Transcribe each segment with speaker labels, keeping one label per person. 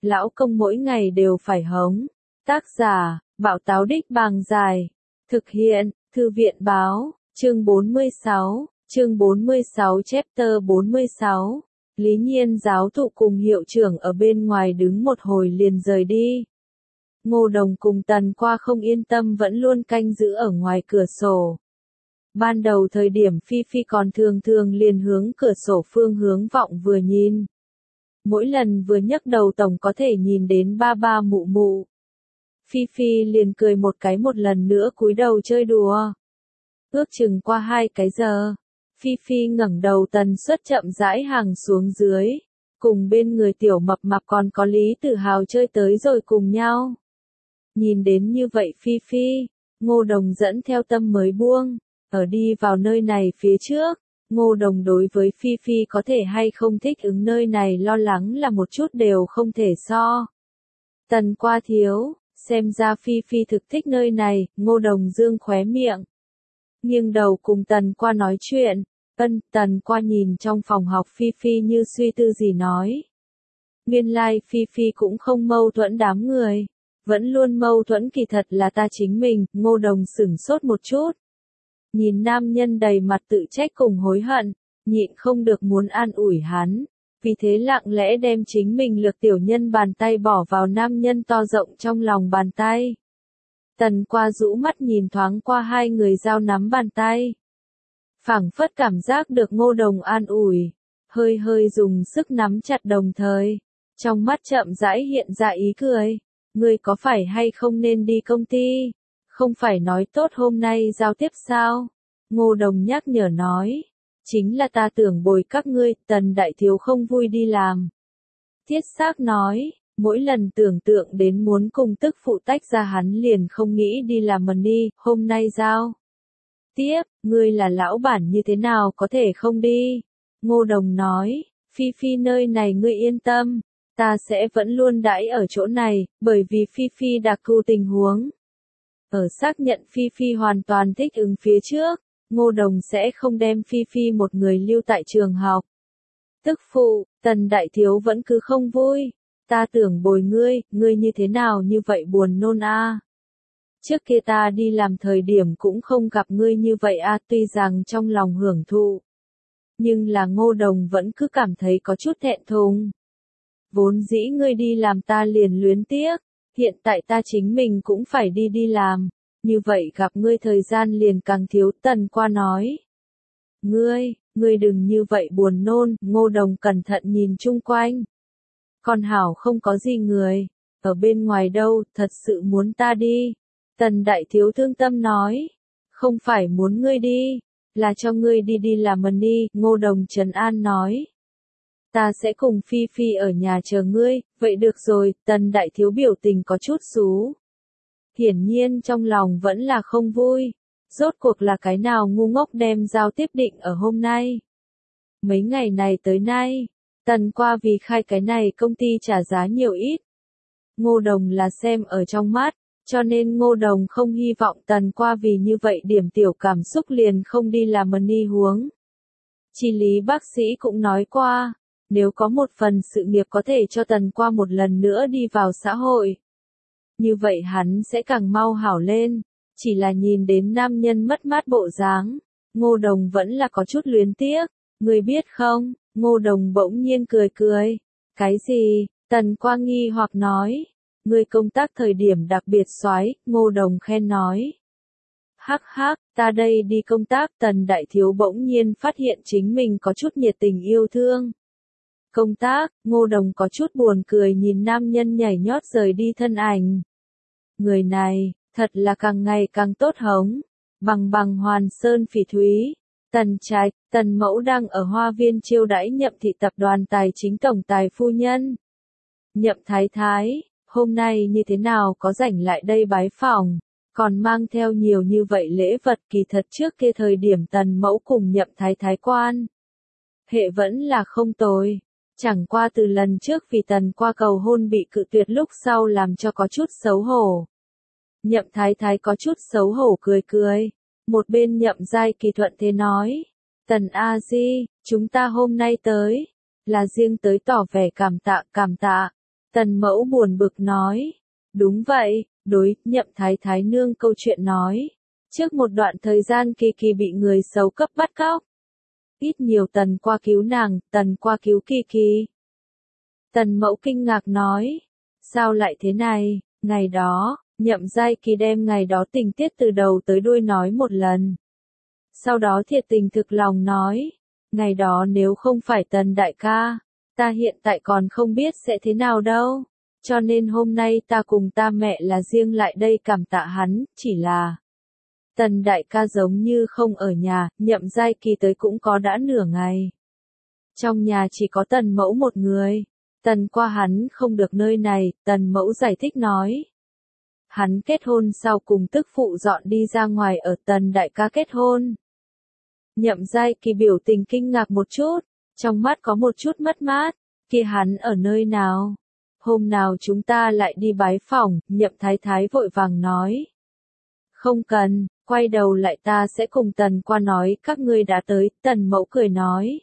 Speaker 1: lão công mỗi ngày đều phải hống. Tác giả, Bảo Táo Đích Bàng Dài. Thực hiện, Thư viện Báo, chương 46 chapter 46. Lý Nhiên giáo thụ cùng hiệu trưởng ở bên ngoài đứng một hồi liền rời đi. Ngô Đồng cùng Tần Qua không yên tâm vẫn luôn canh giữ ở ngoài cửa sổ. Ban đầu thời điểm Phi Phi còn thường liền hướng cửa sổ phương hướng vọng vừa nhìn. Mỗi lần vừa nhấc đầu tổng có thể nhìn đến ba ba mụ mụ. Phi Phi liền cười một cái một lần nữa cúi đầu chơi đùa. Ước chừng qua 2 cái giờ, Phi Phi ngẩng đầu tần suất chậm rãi hàng xuống dưới, cùng bên người tiểu mập mạp còn có Lý Tử Hào chơi tới rồi cùng nhau. Nhìn đến như vậy Phi Phi, Ngô Đồng dẫn theo tâm mới buông, ở đi vào nơi này phía trước, Ngô Đồng đối với Phi Phi có thể hay không thích ứng nơi này lo lắng là một chút đều không thể so. Tần Qua thiếu, xem ra Phi Phi thực thích nơi này, Ngô Đồng dương khóe miệng. Nghiêng đầu cùng Tần Qua nói chuyện, Tần Qua nhìn trong phòng học Phi Phi như suy tư gì nói. Nguyên lai Phi Phi cũng không mâu thuẫn đám người, vẫn luôn mâu thuẫn kỳ thật là ta chính mình, Ngô Đồng sửng sốt một chút. Nhìn nam nhân đầy mặt tự trách cùng hối hận, nhịn không được muốn an ủi hắn, vì thế lặng lẽ đem chính mình lược tiểu nhân bàn tay bỏ vào nam nhân to rộng trong lòng bàn tay. Tần Qua rũ mắt nhìn thoáng qua hai người giao nắm bàn tay. Phảng phất cảm giác được Ngô Đồng an ủi, hơi dùng sức nắm chặt đồng thời, trong mắt chậm rãi hiện ra ý cười, ngươi có phải hay không nên đi công ty? Không phải nói tốt hôm nay giao tiếp sao? Ngô Đồng nhắc nhở nói. Chính là ta tưởng bồi các ngươi, Tần đại thiếu không vui đi làm. Thiết Xác nói, mỗi lần tưởng tượng đến muốn cùng tức phụ tách ra hắn liền không nghĩ đi làm money, hôm nay giao. Tiếp, ngươi là lão bản như thế nào có thể không đi? Ngô Đồng nói, Phi Phi nơi này ngươi yên tâm, ta sẽ vẫn luôn đãi ở chỗ này, bởi vì Phi Phi đặc thù tình huống. Ở xác nhận Phi Phi hoàn toàn thích ứng phía trước, Ngô Đồng sẽ không đem Phi Phi một người lưu tại trường học. Tức phụ, Tần đại thiếu vẫn cứ không vui, ta tưởng bồi ngươi như thế nào như vậy buồn nôn a. Trước kia ta đi làm thời điểm cũng không gặp ngươi như vậy a, tuy rằng trong lòng hưởng thụ. Nhưng là Ngô Đồng vẫn cứ cảm thấy có chút thẹn thùng. Vốn dĩ ngươi đi làm ta liền luyến tiếc, hiện tại ta chính mình cũng phải đi làm, như vậy gặp ngươi thời gian liền càng thiếu. Tần Qua nói. Ngươi đừng như vậy buồn nôn, Ngô Đồng cẩn thận nhìn chung quanh. Con hảo không có gì người, ở bên ngoài đâu, thật sự muốn ta đi. Tần đại thiếu thương tâm nói, không phải muốn ngươi đi, là cho ngươi đi làm money, Ngô Đồng trấn an nói. Ta sẽ cùng Phi Phi ở nhà chờ ngươi, vậy được rồi, Tần đại thiếu biểu tình có chút xú. Hiển nhiên trong lòng vẫn là không vui, rốt cuộc là cái nào ngu ngốc đem giao tiếp định ở hôm nay. Mấy ngày này tới nay, Tần Qua vì khai cái này công ty trả giá nhiều ít. Ngô Đồng là xem ở trong mắt, cho nên Ngô Đồng không hy vọng Tần Qua vì như vậy điểm tiểu cảm xúc liền không đi làm money huống. Chi lý bác sĩ cũng nói qua, nếu có một phần sự nghiệp có thể cho Tần Qua một lần nữa đi vào xã hội, như vậy hắn sẽ càng mau hảo lên. Chỉ là nhìn đến nam nhân mất mát bộ dáng, Ngô Đồng vẫn là có chút luyến tiếc. Ngươi biết không? Ngô Đồng bỗng nhiên cười. Cái gì? Tần Qua nghi hoặc nói. Ngươi công tác thời điểm đặc biệt soái, Ngô Đồng khen nói. Hắc, ta đây đi công tác. Tần đại thiếu bỗng nhiên phát hiện chính mình có chút nhiệt tình yêu thương. Công tác, Ngô Đồng có chút buồn cười nhìn nam nhân nhảy nhót rời đi thân ảnh. Người này, thật là càng ngày càng tốt hống. Bằng Hoàn Sơn Phỉ Thúy, Tần Trạch, Tần Mẫu đang ở hoa viên chiêu đãi Nhậm thị tập đoàn tài chính tổng tài phu nhân. Nhậm thái thái, hôm nay như thế nào có rảnh lại đây bái phỏng, còn mang theo nhiều như vậy lễ vật. Kỳ thật trước kia thời điểm Tần Mẫu cùng Nhậm thái thái quan hệ vẫn là không tồi. Chẳng qua từ lần trước vì Tần Qua cầu hôn bị cự tuyệt lúc sau làm cho có chút xấu hổ. Nhậm thái thái có chút xấu hổ cười. Một bên Nhậm Giai Kỳ thuận thế nói. Tần A Di, chúng ta hôm nay tới, là riêng tới tỏ vẻ cảm tạ. Tần mẫu buồn bực nói. Đúng vậy, đối Nhậm Thái Thái nương câu chuyện nói. Trước một đoạn thời gian Kỳ Kỳ bị người xấu cấp bắt cóc. Ít nhiều Tần qua cứu nàng, Tần qua cứu Kỳ Kỳ. Tần mẫu kinh ngạc nói. Sao lại thế này, ngày đó, Nhậm Giai Kỳ đem ngày đó tình tiết từ đầu tới đuôi nói một lần. Sau đó thiệt tình thực lòng nói. Ngày đó nếu không phải Tần đại ca, ta hiện tại còn không biết sẽ thế nào đâu. Cho nên hôm nay ta cùng ta mẹ là riêng lại đây cảm tạ hắn, chỉ là Tần đại ca giống như không ở nhà, Nhậm Giai Kỳ tới cũng có đã nửa ngày. Trong nhà chỉ có Tần mẫu một người. Tần qua hắn không được nơi này, Tần mẫu giải thích nói. Hắn kết hôn sau cùng tức phụ dọn đi ra ngoài ở Tần đại ca kết hôn. Nhậm Giai Kỳ biểu tình kinh ngạc một chút, trong mắt có một chút mất mát, kia hắn ở nơi nào? Hôm nào chúng ta lại đi bái phỏng, Nhậm Thái Thái vội vàng nói. Không cần, quay đầu lại ta sẽ cùng Tần qua nói các ngươi đã tới, Tần mẫu cười nói.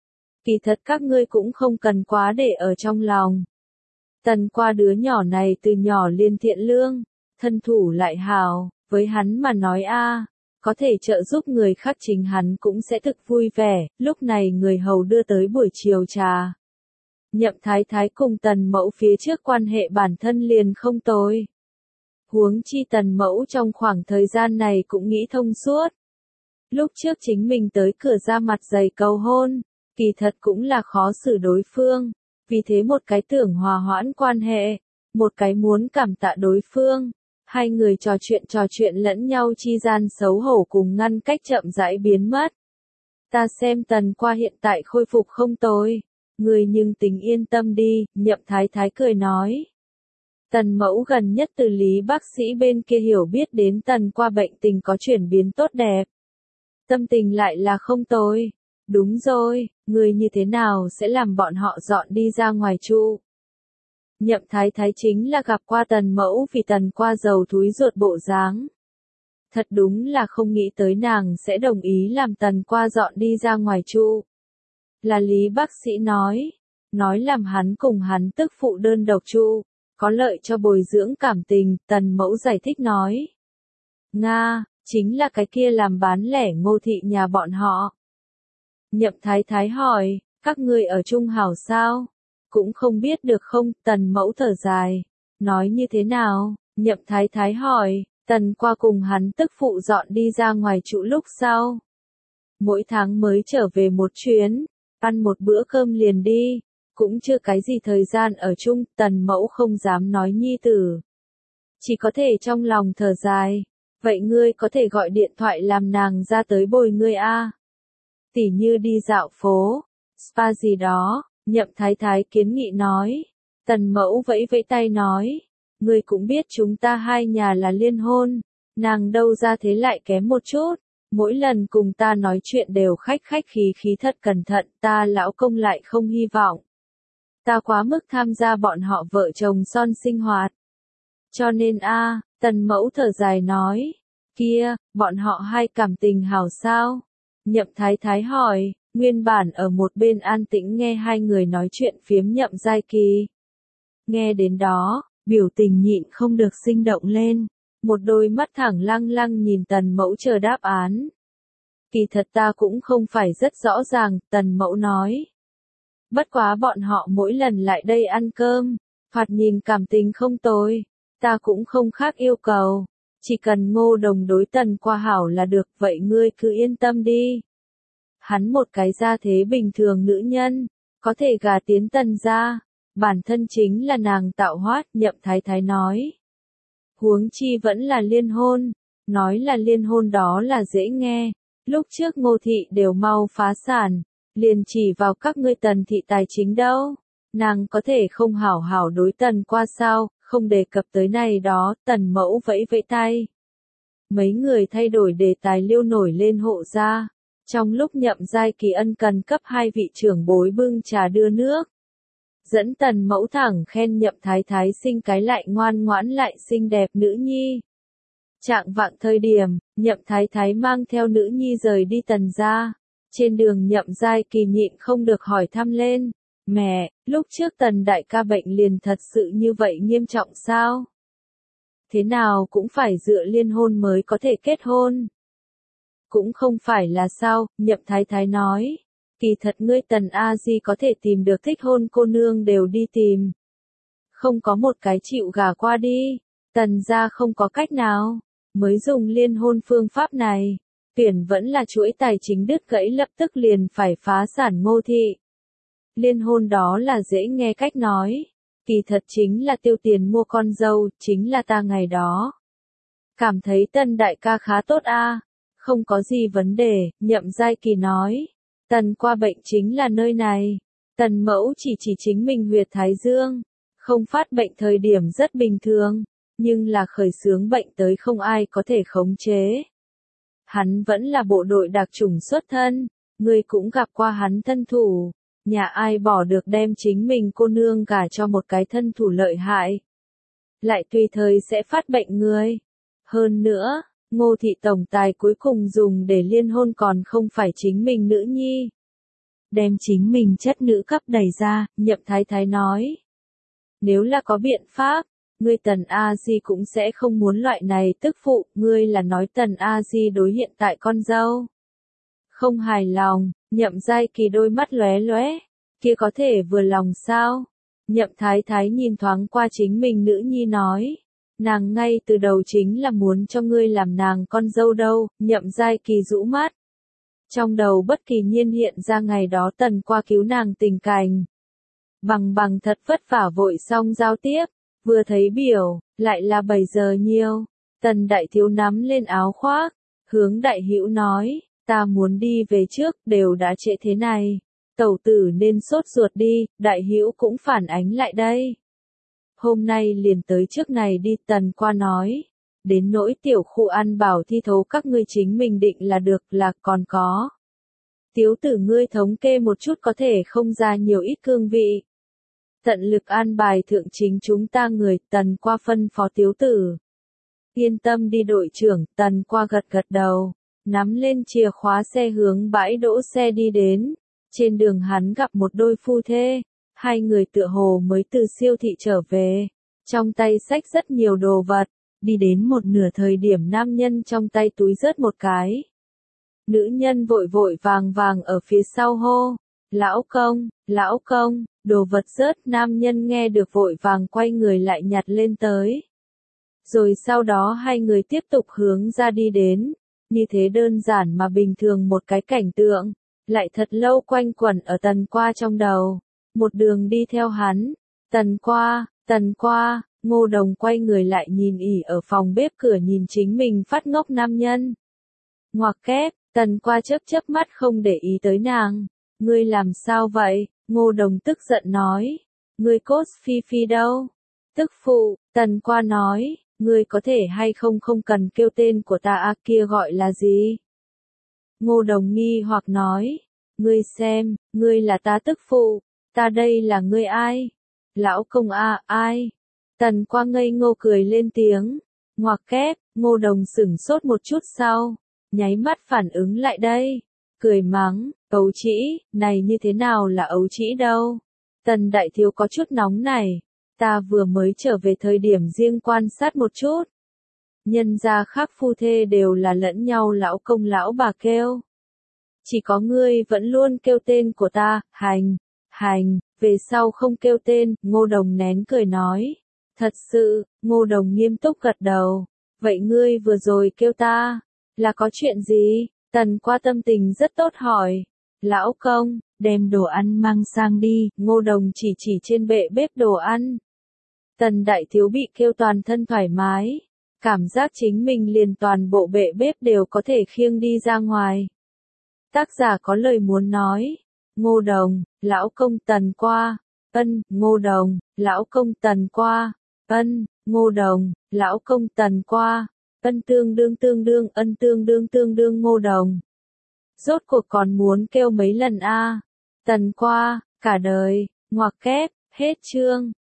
Speaker 1: Kỳ thật các ngươi cũng không cần quá để ở trong lòng. Tần qua đứa nhỏ này từ nhỏ liền thiện lương, thân thủ lại hào, với hắn mà nói có thể trợ giúp người khác chính hắn cũng sẽ thực vui vẻ, lúc này người hầu đưa tới buổi chiều trà. Nhậm Thái Thái cùng Tần mẫu phía trước quan hệ bản thân liền không tồi. Huống chi Tần mẫu trong khoảng thời gian này cũng nghĩ thông suốt. Lúc trước chính mình tới cửa ra mặt dày cầu hôn, kỳ thật cũng là khó xử đối phương, vì thế một cái tưởng hòa hoãn quan hệ, một cái muốn cảm tạ đối phương. Hai người trò chuyện lẫn nhau chi gian xấu hổ cùng ngăn cách chậm rãi biến mất. Ta xem Tần qua hiện tại khôi phục không tồi. Người nhưng tính yên tâm đi, Nhậm Thái Thái cười nói. Tần mẫu gần nhất từ Lý bác sĩ bên kia hiểu biết đến Tần qua bệnh tình có chuyển biến tốt đẹp. Tâm tình lại là không tồi. Đúng rồi, người như thế nào sẽ làm bọn họ dọn đi ra ngoài trụ? Nhậm Thái Thái chính là gặp qua Tần mẫu vì Tần qua giàu thúi ruột bộ dáng. Thật đúng là không nghĩ tới nàng sẽ đồng ý làm Tần qua dọn đi ra ngoài trụ. Là Lý bác sĩ nói làm hắn cùng hắn tức phụ đơn độc trụ, có lợi cho bồi dưỡng cảm tình, Tần mẫu giải thích nói. Nga, chính là cái kia làm bán lẻ Ngô thị nhà bọn họ. Nhậm Thái Thái hỏi, các ngươi ở chung hảo sao? Cũng không biết được không, Tần mẫu thở dài. Nói như thế nào? Nhậm Thái Thái hỏi, Tần qua cùng hắn tức phụ dọn đi ra ngoài trụ lúc sau. Mỗi tháng mới trở về một chuyến, ăn một bữa cơm liền đi, cũng chưa cái gì thời gian ở chung, Tần mẫu không dám nói nhi tử. Chỉ có thể trong lòng thở dài, vậy ngươi có thể gọi điện thoại làm nàng ra tới bồi ngươi Tỉ như đi dạo phố, spa gì đó, Nhậm Thái Thái kiến nghị nói. Tần mẫu vẫy vẫy tay nói, ngươi cũng biết chúng ta hai nhà là liên hôn, nàng đâu ra thế lại kém một chút. Mỗi lần cùng ta nói chuyện đều khách khí thật cẩn thận, ta lão công lại không hy vọng. Ta quá mức tham gia bọn họ vợ chồng son sinh hoạt. Cho nên Tần mẫu thở dài nói, kia, bọn họ hai cảm tình hảo sao? Nhậm Thái Thái hỏi, nguyên bản ở một bên an tĩnh nghe hai người nói chuyện phiếm Nhậm Giai Kỳ. Nghe đến đó, biểu tình nhịn không được sinh động lên. Một đôi mắt thẳng lăng lăng nhìn Tần mẫu chờ đáp án. Kỳ thật ta cũng không phải rất rõ ràng, Tần mẫu nói. Bất quá bọn họ mỗi lần lại đây ăn cơm, thoạt nhìn cảm tình không tồi, ta cũng không khác yêu cầu. Chỉ cần Ngô Đồng đối Tần qua hảo là được, vậy ngươi cứ yên tâm đi. Hắn một cái gia thế bình thường nữ nhân, có thể gả tiến Tần gia, bản thân chính là nàng tạo hóa, Nhậm Thái Thái nói. Huống chi vẫn là liên hôn, nói là liên hôn đó là dễ nghe, lúc trước Ngô thị đều mau phá sản, liền chỉ vào các ngươi Tần thị tài chính đâu, nàng có thể không hảo hảo đối Tần qua sao, không đề cập tới này đó, Tần mẫu vẫy vẫy tay. Mấy người thay đổi đề tài liêu nổi lên hộ gia, trong lúc Nhậm Giai Kỳ ân cần cấp hai vị trưởng bối bưng trà đưa nước. Dẫn Tần mẫu thẳng khen Nhậm Thái Thái sinh cái lại ngoan ngoãn lại xinh đẹp nữ nhi. Trạng vạng thời điểm, Nhậm Thái Thái mang theo nữ nhi rời đi Tần gia. Trên đường Nhậm Giai Kỳ nhịn không được hỏi thăm lên. Mẹ, lúc trước Tần đại ca bệnh liền thật sự như vậy nghiêm trọng sao? Thế nào cũng phải dựa liên hôn mới có thể kết hôn. Cũng không phải là sao, Nhậm Thái Thái nói. Kỳ thật ngươi Tần A Di có thể tìm được thích hôn cô nương đều đi tìm. Không có một cái chịu gả qua đi. Tần gia không có cách nào. Mới dùng liên hôn phương pháp này. Tuyển vẫn là chuỗi tài chính đứt gãy lập tức liền phải phá sản Ngô thị. Liên hôn đó là dễ nghe cách nói. Kỳ thật chính là tiêu tiền mua con dâu, chính là ta ngày đó. Cảm thấy Tần đại ca khá tốt a, không có gì vấn đề, Nhậm Giai Kỳ nói. Tần qua bệnh chính là nơi này. Tần mẫu chỉ chính mình huyệt thái dương. Không phát bệnh thời điểm rất bình thường, nhưng là khởi xướng bệnh tới không ai có thể khống chế. Hắn vẫn là bộ đội đặc chủng xuất thân, người cũng gặp qua hắn thân thủ. Nhà ai bỏ được đem chính mình cô nương gả cho một cái thân thủ lợi hại. Lại tùy thời sẽ phát bệnh người. Hơn nữa, Ngô thị tổng tài cuối cùng dùng để liên hôn còn không phải chính mình nữ nhi. Đem chính mình chất nữ cấp đẩy ra, Nhậm Thái Thái nói. Nếu là có biện pháp, ngươi Tần A Di cũng sẽ không muốn loại này tức phụ, ngươi là nói Tần A Di đối hiện tại con dâu. Không hài lòng, Nhậm Giai Kỳ đôi mắt lóe lóe, kia có thể vừa lòng sao? Nhậm Thái Thái nhìn thoáng qua chính mình nữ nhi nói, nàng ngay từ đầu chính là muốn cho ngươi làm nàng con dâu đâu, Nhậm Giai Kỳ rũ mắt. Trong đầu bất kỳ nhiên hiện ra ngày đó Tần qua cứu nàng tình cảnh. Bằng thật vất vả vội xong giao tiếp, vừa thấy biểu, lại là 7 giờ nhiều. Tần đại thiếu nắm lên áo khoác, hướng đại hữu nói, ta muốn đi về trước, đều đã trễ thế này. Tẩu tử nên sốt ruột đi, đại hữu cũng phản ánh lại đây. Hôm nay liền tới trước này đi, Tần qua nói. Đến nỗi tiểu khu ăn bảo thi thố các ngươi chính mình định là được, là còn có. Tiếu tử ngươi thống kê một chút có thể không ra nhiều ít cương vị. Tận lực an bài thượng chính chúng ta người, Tần qua phân phó tiếu tử. Yên tâm đi đội trưởng, Tần qua gật gật đầu, nắm lên chìa khóa xe hướng bãi đỗ xe đi đến. Trên đường hắn gặp một đôi phu thê, hai người tựa hồ mới từ siêu thị trở về, trong tay xách rất nhiều đồ vật, đi đến một nửa thời điểm nam nhân trong tay túi rớt một cái. Nữ nhân vội vội vàng ở phía sau hô, lão công, đồ vật rớt, nam nhân nghe được vội vàng quay người lại nhặt lên tới. Rồi sau đó hai người tiếp tục hướng ra đi đến, như thế đơn giản mà bình thường một cái cảnh tượng, lại thật lâu quanh quẩn ở Tần qua trong đầu, một đường đi theo hắn, Tần qua, Ngô Đồng quay người lại nhìn ỉ ở phòng bếp cửa nhìn chính mình phát ngốc nam nhân. Ngoặc kép, Tần qua chớp mắt không để ý tới nàng. Ngươi làm sao vậy? Ngô Đồng tức giận nói. Ngươi cốt phi phi đâu? Tức phụ, Tần qua nói, ngươi có thể hay không cần kêu tên của ta à, kia gọi là gì? Ngô Đồng nghi hoặc nói, ngươi xem, ngươi là ta tức phụ, ta đây là ngươi ai? Lão công a, ai? Tần qua ngây ngô cười lên tiếng. Ngoặc kép, Ngô Đồng sửng sốt một chút sau, nháy mắt phản ứng lại đây, cười mắng, ấu trĩ, này như thế nào là ấu trĩ đâu? Tần đại thiếu có chút nóng này, ta vừa mới trở về thời điểm riêng quan sát một chút. Nhân gia khác phu thê đều là lẫn nhau lão công lão bà kêu. Chỉ có ngươi vẫn luôn kêu tên của ta, hành, về sau không kêu tên, Ngô Đồng nén cười nói. Thật sự, Ngô Đồng nghiêm túc gật đầu, vậy ngươi vừa rồi kêu ta, là có chuyện gì? Tần qua tâm tình rất tốt hỏi. Lão công, đem đồ ăn mang sang đi, Ngô Đồng chỉ trên bệ bếp đồ ăn. Tần đại thiếu bị kêu toàn thân thoải mái, cảm giác chính mình liền toàn bộ bệ bếp đều có thể khiêng đi ra ngoài. Tác giả có lời muốn nói. Ngô Đồng, lão công Tần qua, Ngô Đồng, lão công Tần qua, Ngô Đồng, lão công Tần qua, tương đương Ngô Đồng. Rốt cuộc còn muốn kêu mấy lần a? Tần qua, cả đời, ngoặc kép, hết chương.